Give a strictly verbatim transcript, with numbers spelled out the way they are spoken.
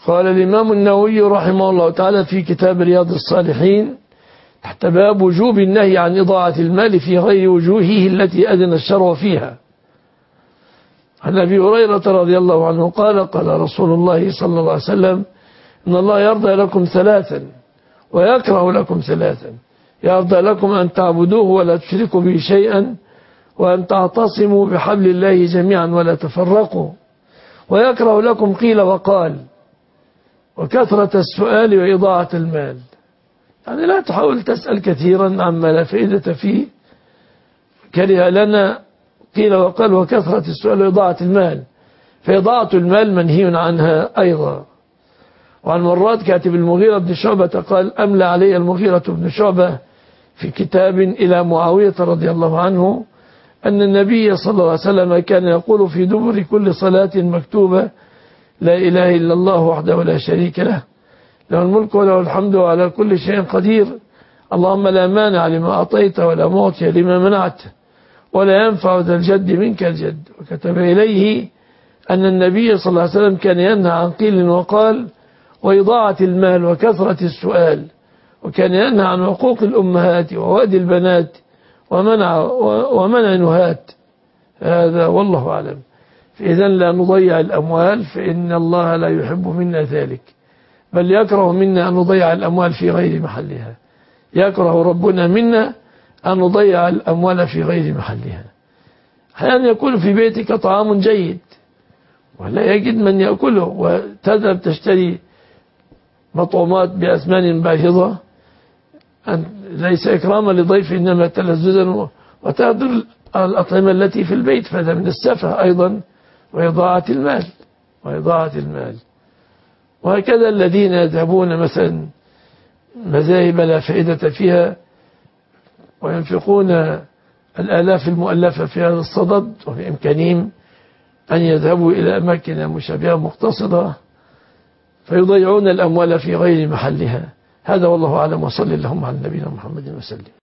قال الإمام النووي رحمه الله تعالى في كتاب رياض الصالحين تحت باب وجوب النهي عن إضاعة المال في غير وجوهه التي أذن الشرع فيها. عن أبي هريرة رضي الله عنه قال قال رسول الله صلى الله عليه وسلم إن الله يرضى لكم ثلاثا ويكره لكم ثلاثا: يرضى لكم أن تعبدوه ولا تشركوا به شيئا، وأن تعتصموا بحبل الله جميعا ولا تفرقوا، ويكره لكم قيل وقال وكثرة السؤال وإضاعة المال. يعني لا تحاول تسأل كثيرا عما لا فائدة فيه. كره لنا قيل وقال وكثرة السؤال وإضاعة المال، فإضاعة المال منهي عنها أيضا. وعن مرات كاتب المغيرة بن شعبة قال أملى علي المغيرة بن شعبة في كتاب إلى معاوية رضي الله عنه أن النبي صلى الله عليه وسلم كان يقول في دبر كل صلاة مكتوبة لا إله إلا الله وحده لا شريك له له الملك وله الحمد وعلى كل شيء قدير اللهم لا مانع لما أعطيت ولا معطي لما منعت ولا ينفع ذا الجد منك الجد. وكتب إليه أن النبي صلى الله عليه وسلم كان ينهى عن قيل وقال وإضاعة المال وكثرة السؤال، وكان ينهى عن عقوق الأمهات ووأد البنات ومنع ومنع نهات. هذا والله أعلم. فإذا لا نضيع الأموال، فإن الله لا يحب منا ذلك، بل يكره منا أن نضيع الأموال في غير محلها. يكره ربنا منا أن نضيع الأموال في غير محلها. أحيانا يكون في بيتك طعام جيد ولا يجد من يأكله، وتذهب تشتري مطعومات بأثمان باهظة، ليس إكراما لضيف إنما تلذذا، وتهدر الأطعمة التي في البيت، فهذا من السفه أيضا وإضاعة المال وإضاعة المال. وهكذا الذين يذهبون مثلا مذاهب لا فائدة فيها وينفقون الآلاف المؤلفة في هذا الصدد، وفي إمكانهم أن يذهبوا إلى أماكن مشابهة مقتصدة فيضيعون الأموال في غير محلها. هذا والله أعلم، وصلى اللهم على نبينا محمد وسلم.